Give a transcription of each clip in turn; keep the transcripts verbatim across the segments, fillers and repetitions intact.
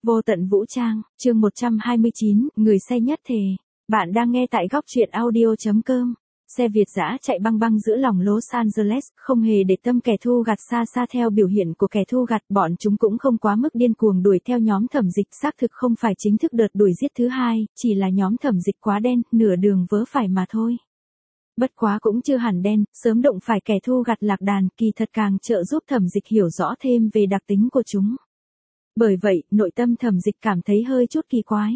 Vô tận vũ trang, chương một trăm hai mươi chín, người say nhất thể. Bạn đang nghe tại góc truyện audio chấm com. Xe Việt dã chạy băng băng giữa lòng Los Angeles, không hề để tâm kẻ thu gặt xa xa. Theo biểu hiện của kẻ thu gặt, bọn chúng cũng không quá mức điên cuồng đuổi theo nhóm Thẩm Dịch, xác thực không phải chính thức đợt đuổi giết thứ hai, chỉ là nhóm Thẩm Dịch quá đen, nửa đường vớ phải mà thôi. Bất quá cũng chưa hẳn đen, sớm đụng phải kẻ thu gặt lạc đàn, kỳ thật càng trợ giúp Thẩm Dịch hiểu rõ thêm về đặc tính của chúng. Bởi vậy, nội tâm Thẩm Dịch cảm thấy hơi chút kỳ quái.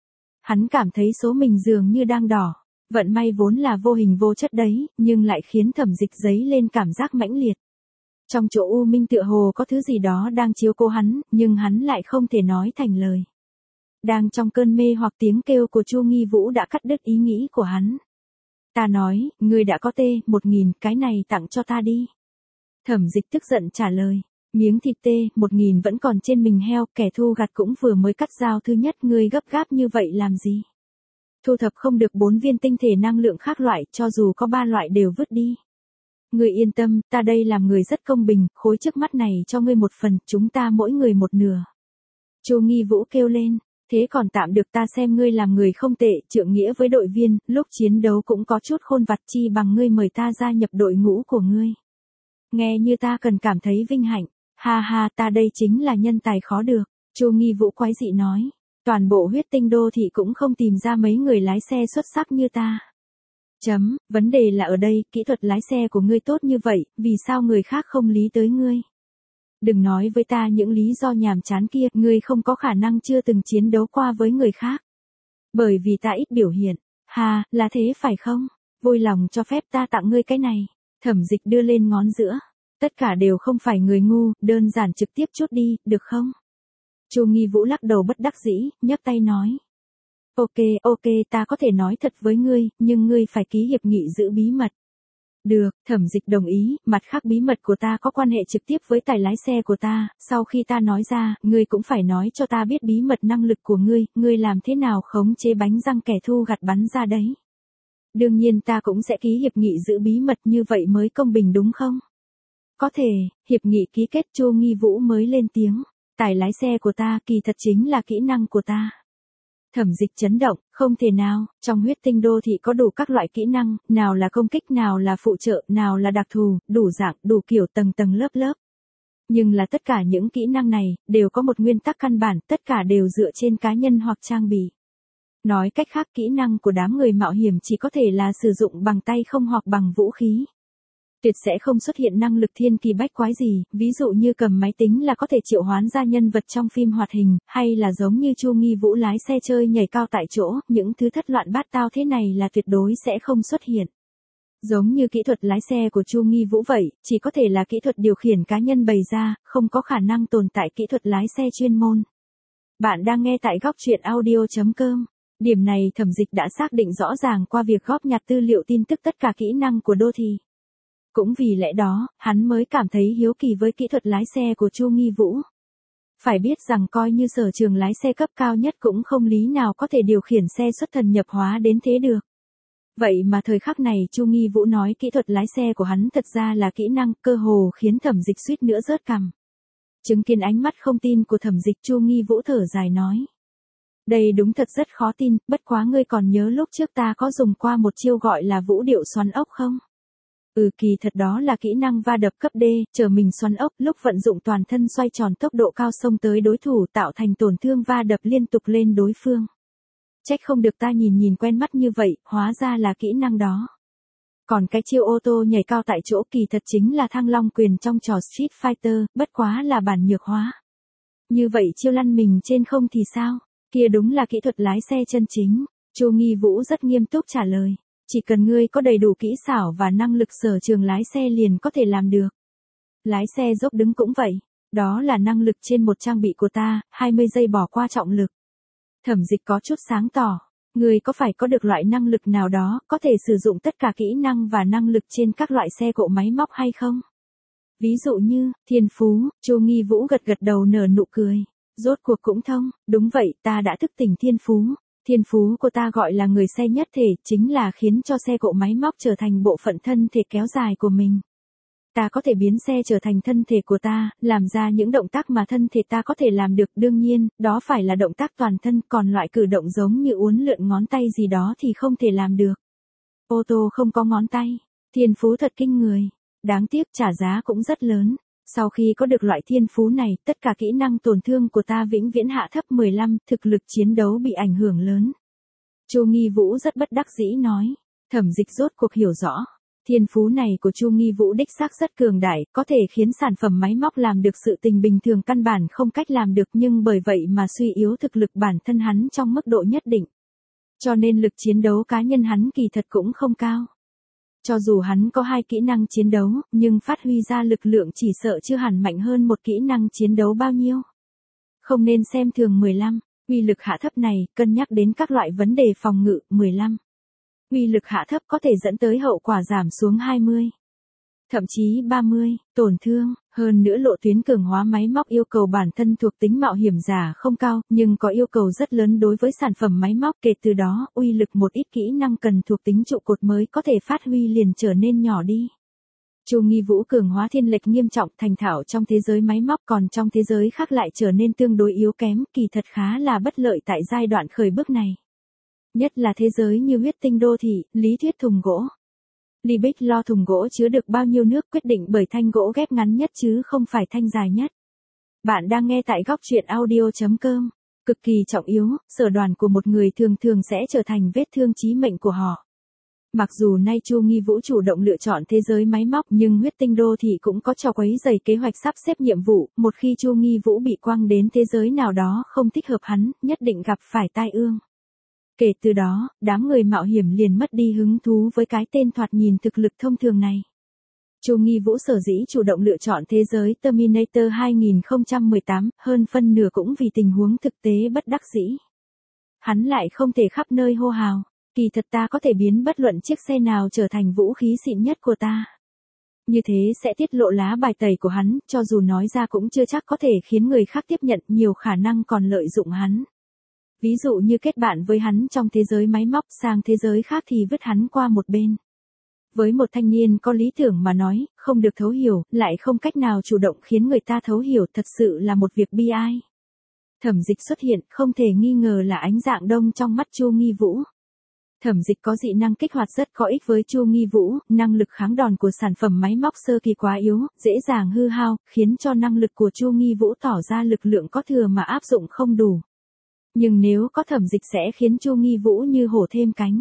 Hắn cảm thấy số mình dường như đang đỏ. Vận may vốn là vô hình vô chất đấy, nhưng lại khiến Thẩm Dịch dấy lên cảm giác mãnh liệt. Trong chỗ u minh tựa hồ có thứ gì đó đang chiếu cố hắn, nhưng hắn lại không thể nói thành lời. Đang trong cơn mê hoặc tiếng kêu của Chu Nghi Vũ đã cắt đứt ý nghĩ của hắn. Ta nói, ngươi đã có tê, một nghìn, cái này tặng cho ta đi. Thẩm Dịch tức giận trả lời. Miếng thịt tê, một nghìn vẫn còn trên mình heo, kẻ thu gặt cũng vừa mới cắt dao thứ nhất, ngươi gấp gáp như vậy làm gì? Thu thập không được bốn viên tinh thể năng lượng khác loại, cho dù có ba loại đều vứt đi. Ngươi yên tâm, ta đây làm người rất công bình, khối trước mắt này cho ngươi một phần, chúng ta mỗi người một nửa. Chu Nghi Vũ kêu lên, thế còn tạm được, ta xem ngươi làm người không tệ, trượng nghĩa với đội viên, lúc chiến đấu cũng có chút khôn vặt, chi bằng ngươi mời ta gia nhập đội ngũ của ngươi. Nghe như ta cần cảm thấy vinh hạnh. Ha ha, ta đây chính là nhân tài khó được, Chu Nghi Vũ quái dị nói. Toàn bộ huyết tinh đô thị cũng không tìm ra mấy người lái xe xuất sắc như ta. Chấm, vấn đề là ở đây, kỹ thuật lái xe của ngươi tốt như vậy, vì sao người khác không lý tới ngươi? Đừng nói với ta những lý do nhàm chán kia, ngươi không có khả năng chưa từng chiến đấu qua với người khác. Bởi vì ta ít biểu hiện. Ha, là thế phải không? Vui lòng cho phép ta tặng ngươi cái này. Thẩm Dịch đưa lên ngón giữa. Tất cả đều không phải người ngu, đơn giản trực tiếp chút đi, được không? Chu Nghi Vũ lắc đầu bất đắc dĩ, nhấc tay nói. Ok, ok, ta có thể nói thật với ngươi, nhưng ngươi phải ký hiệp nghị giữ bí mật. Được, Thẩm Dịch đồng ý, mặt khác bí mật của ta có quan hệ trực tiếp với tài lái xe của ta, sau khi ta nói ra, ngươi cũng phải nói cho ta biết bí mật năng lực của ngươi, ngươi làm thế nào khống chế bánh răng kẻ thu gặt bắn ra đấy. Đương nhiên ta cũng sẽ ký hiệp nghị giữ bí mật, như vậy mới công bình đúng không? Có thể, hiệp nghị ký kết. Chu Nghi Vũ mới lên tiếng. Tài lái xe của ta kỳ thật chính là kỹ năng của ta. Thẩm Dịch chấn động, không thể nào, trong huyết tinh đô thị có đủ các loại kỹ năng, nào là công kích, nào là phụ trợ, nào là đặc thù, đủ dạng, đủ kiểu, tầng tầng lớp lớp. Nhưng là tất cả những kỹ năng này, đều có một nguyên tắc căn bản, tất cả đều dựa trên cá nhân hoặc trang bị. Nói cách khác, kỹ năng của đám người mạo hiểm chỉ có thể là sử dụng bằng tay không hoặc bằng vũ khí. Tuyệt sẽ không xuất hiện năng lực thiên kỳ bách quái gì, ví dụ như cầm máy tính là có thể triệu hoán ra nhân vật trong phim hoạt hình, hay là giống như Chu Nghi Vũ lái xe chơi nhảy cao tại chỗ, những thứ thất loạn bát tao thế này là tuyệt đối sẽ không xuất hiện. Giống như kỹ thuật lái xe của Chu Nghi Vũ vậy, chỉ có thể là kỹ thuật điều khiển cá nhân bày ra, không có khả năng tồn tại kỹ thuật lái xe chuyên môn. Bạn đang nghe tại góc truyện audio chấm com. Điểm này Thẩm Dịch đã xác định rõ ràng qua việc góp nhặt tư liệu tin tức tất cả kỹ năng của đô thị. Cũng vì lẽ đó, hắn mới cảm thấy hiếu kỳ với kỹ thuật lái xe của Chu Nghi Vũ. Phải biết rằng coi như sở trường lái xe cấp cao nhất cũng không lý nào có thể điều khiển xe xuất thần nhập hóa đến thế được. Vậy mà thời khắc này Chu Nghi Vũ nói kỹ thuật lái xe của hắn thật ra là kỹ năng, cơ hồ khiến Thẩm Dịch suýt nữa rớt cằm. Chứng kiến ánh mắt không tin của Thẩm Dịch, Chu Nghi Vũ thở dài nói. Đây đúng thật rất khó tin, bất quá ngươi còn nhớ lúc trước ta có dùng qua một chiêu gọi là vũ điệu xoắn ốc không? Ừ, kỳ thật đó là kỹ năng va đập cấp D, chờ mình xoắn ốc, lúc vận dụng toàn thân xoay tròn tốc độ cao xông tới đối thủ tạo thành tổn thương va đập liên tục lên đối phương. Trách không được ta nhìn nhìn quen mắt như vậy, hóa ra là kỹ năng đó. Còn cái chiêu ô tô nhảy cao tại chỗ kỳ thật chính là Thăng Long quyền trong trò Street Fighter, bất quá là bản nhược hóa. Như vậy chiêu lăn mình trên không thì sao? Kia đúng là kỹ thuật lái xe chân chính. Chu Nghi Vũ rất nghiêm túc trả lời. Chỉ cần ngươi có đầy đủ kỹ xảo và năng lực sở trường lái xe liền có thể làm được. Lái xe dốc đứng cũng vậy. Đó là năng lực trên một trang bị của ta, hai mươi giây bỏ qua trọng lực. Thẩm Dịch có chút sáng tỏ. Ngươi có phải có được loại năng lực nào đó, có thể sử dụng tất cả kỹ năng và năng lực trên các loại xe cộ máy móc hay không? Ví dụ như, thiên phú. Chu Nghi Vũ gật gật đầu nở nụ cười. Rốt cuộc cũng thông, đúng vậy, ta đã thức tỉnh thiên phú. Thiên phú của ta gọi là người say nhất thể, chính là khiến cho xe cộ máy móc trở thành bộ phận thân thể kéo dài của mình. Ta có thể biến xe trở thành thân thể của ta, làm ra những động tác mà thân thể ta có thể làm được. Đương nhiên, đó phải là động tác toàn thân, còn loại cử động giống như uốn lượn ngón tay gì đó thì không thể làm được. Ô tô không có ngón tay. Thiên phú thật kinh người. Đáng tiếc trả giá cũng rất lớn. Sau khi có được loại thiên phú này, tất cả kỹ năng tổn thương của ta vĩnh viễn hạ thấp mười lăm, thực lực chiến đấu bị ảnh hưởng lớn. Chu Nghi Vũ rất bất đắc dĩ nói. Thẩm Dịch rốt cuộc hiểu rõ. Thiên phú này của Chu Nghi Vũ đích xác rất cường đại, có thể khiến sản phẩm máy móc làm được sự tình bình thường căn bản không cách làm được, nhưng bởi vậy mà suy yếu thực lực bản thân hắn trong mức độ nhất định. Cho nên lực chiến đấu cá nhân hắn kỳ thật cũng không cao. Cho dù hắn có hai kỹ năng chiến đấu, nhưng phát huy ra lực lượng chỉ sợ chưa hẳn mạnh hơn một kỹ năng chiến đấu bao nhiêu. Không nên xem thường mười lăm, uy lực hạ thấp này, cân nhắc đến các loại vấn đề phòng ngự. Mười lăm. Uy lực hạ thấp có thể dẫn tới hậu quả giảm xuống hai mươi. Thậm chí ba mươi, tổn thương. Hơn nữa lộ tuyến cường hóa máy móc yêu cầu bản thân thuộc tính mạo hiểm giả không cao, nhưng có yêu cầu rất lớn đối với sản phẩm máy móc. Kể từ đó, uy lực một ít kỹ năng cần thuộc tính trụ cột mới có thể phát huy liền trở nên nhỏ đi. Chu Nghi Vũ cường hóa thiên lệch nghiêm trọng, thành thạo trong thế giới máy móc, còn trong thế giới khác lại trở nên tương đối yếu kém, kỳ thật khá là bất lợi tại giai đoạn khởi bước này. Nhất là thế giới như huyết tinh đô thị, lý thuyết thùng gỗ. Liebig lo thùng gỗ chứa được bao nhiêu nước quyết định bởi thanh gỗ ghép ngắn nhất chứ không phải thanh dài nhất. Bạn đang nghe tại góc truyện audio chấm com. Cực kỳ trọng yếu, sở đoàn của một người thường thường sẽ trở thành vết thương chí mệnh của họ. Mặc dù nay Chu Nghi Vũ chủ động lựa chọn thế giới máy móc, nhưng huyết tinh đô thị cũng có trò quấy rầy kế hoạch sắp xếp nhiệm vụ. Một khi Chu Nghi Vũ bị quăng đến thế giới nào đó không thích hợp hắn, nhất định gặp phải tai ương. Kể từ đó, đám người mạo hiểm liền mất đi hứng thú với cái tên thoạt nhìn thực lực thông thường này. Chu Nghi Vũ sở dĩ chủ động lựa chọn thế giới Terminator hai không một tám, hơn phân nửa cũng vì tình huống thực tế bất đắc dĩ. Hắn lại không thể khắp nơi hô hào, kỳ thật ta có thể biến bất luận chiếc xe nào trở thành vũ khí xịn nhất của ta. Như thế sẽ tiết lộ lá bài tẩy của hắn, cho dù nói ra cũng chưa chắc có thể khiến người khác tiếp nhận, nhiều khả năng còn lợi dụng hắn. Ví dụ như kết bạn với hắn trong thế giới máy móc, sang thế giới khác thì vứt hắn qua một bên. Với một thanh niên có lý tưởng mà nói, không được thấu hiểu, lại không cách nào chủ động khiến người ta thấu hiểu, thật sự là một việc bi ai. Thẩm Dịch xuất hiện, không thể nghi ngờ là ánh dạng đông trong mắt Chu Nghi Vũ. Thẩm Dịch có dị năng kích hoạt rất có ích với Chu Nghi Vũ, năng lực kháng đòn của sản phẩm máy móc sơ kỳ quá yếu, dễ dàng hư hao, khiến cho năng lực của Chu Nghi Vũ tỏ ra lực lượng có thừa mà áp dụng không đủ. Nhưng nếu có Thẩm Dịch sẽ khiến Chu Nghi Vũ như hổ thêm cánh.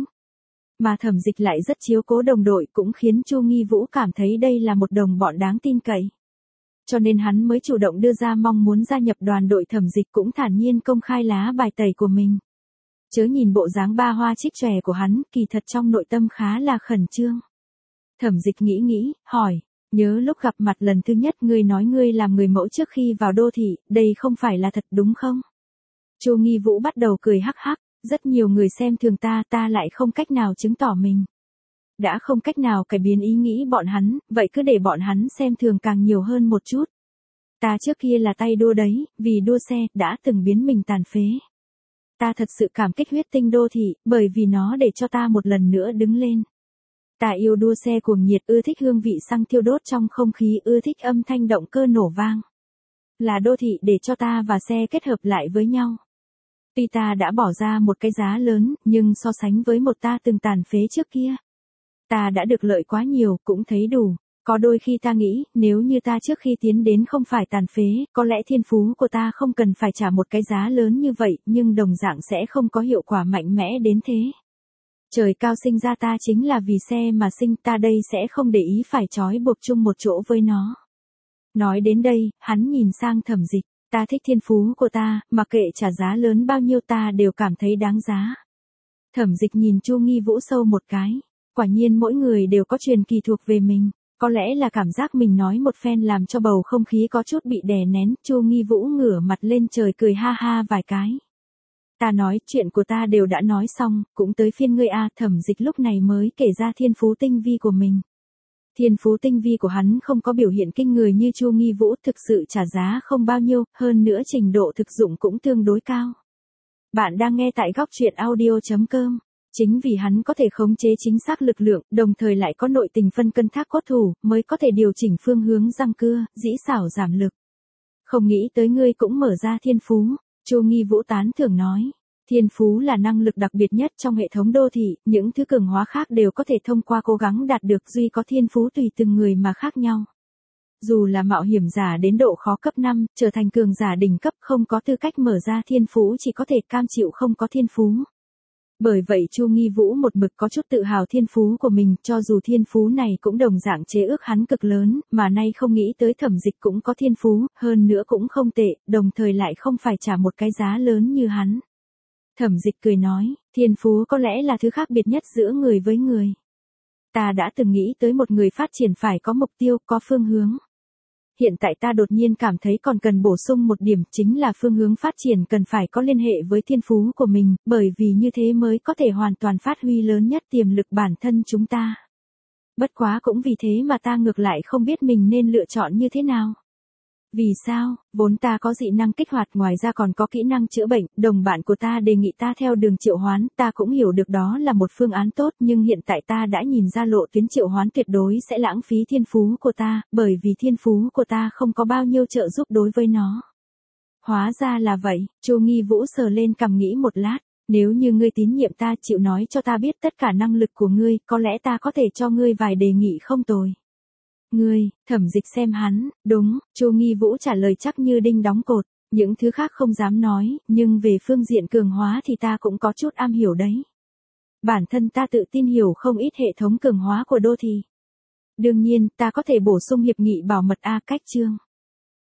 Mà Thẩm Dịch lại rất chiếu cố đồng đội, cũng khiến Chu Nghi Vũ cảm thấy đây là một đồng bọn đáng tin cậy. Cho nên hắn mới chủ động đưa ra mong muốn gia nhập đoàn đội. Thẩm Dịch cũng thản nhiên công khai lá bài tẩy của mình. Chớ nhìn bộ dáng ba hoa trích chòe của hắn, kỳ thật trong nội tâm khá là khẩn trương. Thẩm Dịch nghĩ nghĩ, hỏi, nhớ lúc gặp mặt lần thứ nhất ngươi nói ngươi làm người mẫu trước khi vào đô thị, đây không phải là thật đúng không? Chu Nghi Vũ bắt đầu cười hắc hắc, rất nhiều người xem thường ta, ta lại không cách nào chứng tỏ mình. Đã không cách nào cải biến ý nghĩ bọn hắn, vậy cứ để bọn hắn xem thường càng nhiều hơn một chút. Ta trước kia là tay đua đấy, vì đua xe, đã từng biến mình tàn phế. Ta thật sự cảm kích huyết tinh đô thị, bởi vì nó để cho ta một lần nữa đứng lên. Ta yêu đua xe cuồng nhiệt, ưa thích hương vị xăng thiêu đốt trong không khí, ưa thích âm thanh động cơ nổ vang. Là đô thị để cho ta và xe kết hợp lại với nhau. Tuy ta đã bỏ ra một cái giá lớn, nhưng so sánh với một ta từng tàn phế trước kia, ta đã được lợi quá nhiều, cũng thấy đủ. Có đôi khi ta nghĩ, nếu như ta trước khi tiến đến không phải tàn phế, có lẽ thiên phú của ta không cần phải trả một cái giá lớn như vậy, nhưng đồng dạng sẽ không có hiệu quả mạnh mẽ đến thế. Trời cao sinh ra ta chính là vì xe mà sinh, ta đây sẽ không để ý phải trói buộc chung một chỗ với nó. Nói đến đây, hắn nhìn sang Thẩm Dịch, ta thích thiên phú của ta, mặc kệ trả giá lớn bao nhiêu ta đều cảm thấy đáng giá. Thẩm Dịch nhìn Chu Nghi Vũ sâu một cái, quả nhiên mỗi người đều có truyền kỳ thuộc về mình. Có lẽ là cảm giác mình nói một phen làm cho bầu không khí có chút bị đè nén, Chu Nghi Vũ ngửa mặt lên trời cười ha ha vài cái. Ta nói, chuyện của ta đều đã nói xong, cũng tới phiên ngươi a. Thẩm Dịch lúc này mới kể ra thiên phú tinh vi của mình. Thiên phú tinh vi của hắn không có biểu hiện kinh người như Chu Nghi Vũ, thực sự trả giá không bao nhiêu, hơn nữa trình độ thực dụng cũng tương đối cao. Bạn đang nghe tại góc truyện audio chấm com. Chính vì hắn có thể khống chế chính xác lực lượng, đồng thời lại có nội tình phân cân thác cốt thủ, mới có thể điều chỉnh phương hướng răng cưa, dĩ xảo giảm lực. Không nghĩ tới ngươi cũng mở ra thiên phú, Chu Nghi Vũ tán thưởng nói. Thiên phú là năng lực đặc biệt nhất trong hệ thống đô thị, những thứ cường hóa khác đều có thể thông qua cố gắng đạt được, duy có thiên phú tùy từng người mà khác nhau. Dù là mạo hiểm giả đến độ khó cấp năm, trở thành cường giả đỉnh cấp không có tư cách mở ra thiên phú, chỉ có thể cam chịu không có thiên phú. Bởi vậy Chu Nghi Vũ một mực có chút tự hào thiên phú của mình, cho dù thiên phú này cũng đồng dạng chế ước hắn cực lớn, mà nay không nghĩ tới Thẩm Dịch cũng có thiên phú, hơn nữa cũng không tệ, đồng thời lại không phải trả một cái giá lớn như hắn. Thẩm Dịch cười nói, thiên phú có lẽ là thứ khác biệt nhất giữa người với người. Ta đã từng nghĩ tới một người phát triển phải có mục tiêu, có phương hướng. Hiện tại ta đột nhiên cảm thấy còn cần bổ sung một điểm, chính là phương hướng phát triển cần phải có liên hệ với thiên phú của mình, bởi vì như thế mới có thể hoàn toàn phát huy lớn nhất tiềm lực bản thân chúng ta. Bất quá cũng vì thế mà ta ngược lại không biết mình nên lựa chọn như thế nào. Vì sao? Vốn ta có dị năng kích hoạt, ngoài ra còn có kỹ năng chữa bệnh, đồng bạn của ta đề nghị ta theo đường triệu hoán, ta cũng hiểu được đó là một phương án tốt, nhưng hiện tại ta đã nhìn ra lộ tuyến triệu hoán tuyệt đối sẽ lãng phí thiên phú của ta, bởi vì thiên phú của ta không có bao nhiêu trợ giúp đối với nó. Hóa ra là vậy, Chu Nghi Vũ sờ lên cằm nghĩ một lát, nếu như ngươi tín nhiệm ta, chịu nói cho ta biết tất cả năng lực của ngươi, có lẽ ta có thể cho ngươi vài đề nghị không tồi. Ngươi, Thẩm Dịch xem hắn, đúng, Chu Nghi Vũ trả lời chắc như đinh đóng cột, những thứ khác không dám nói, nhưng về phương diện cường hóa thì ta cũng có chút am hiểu đấy. Bản thân ta tự tin hiểu không ít hệ thống cường hóa của đô thị. Đương nhiên, ta có thể bổ sung hiệp nghị bảo mật A cách chương.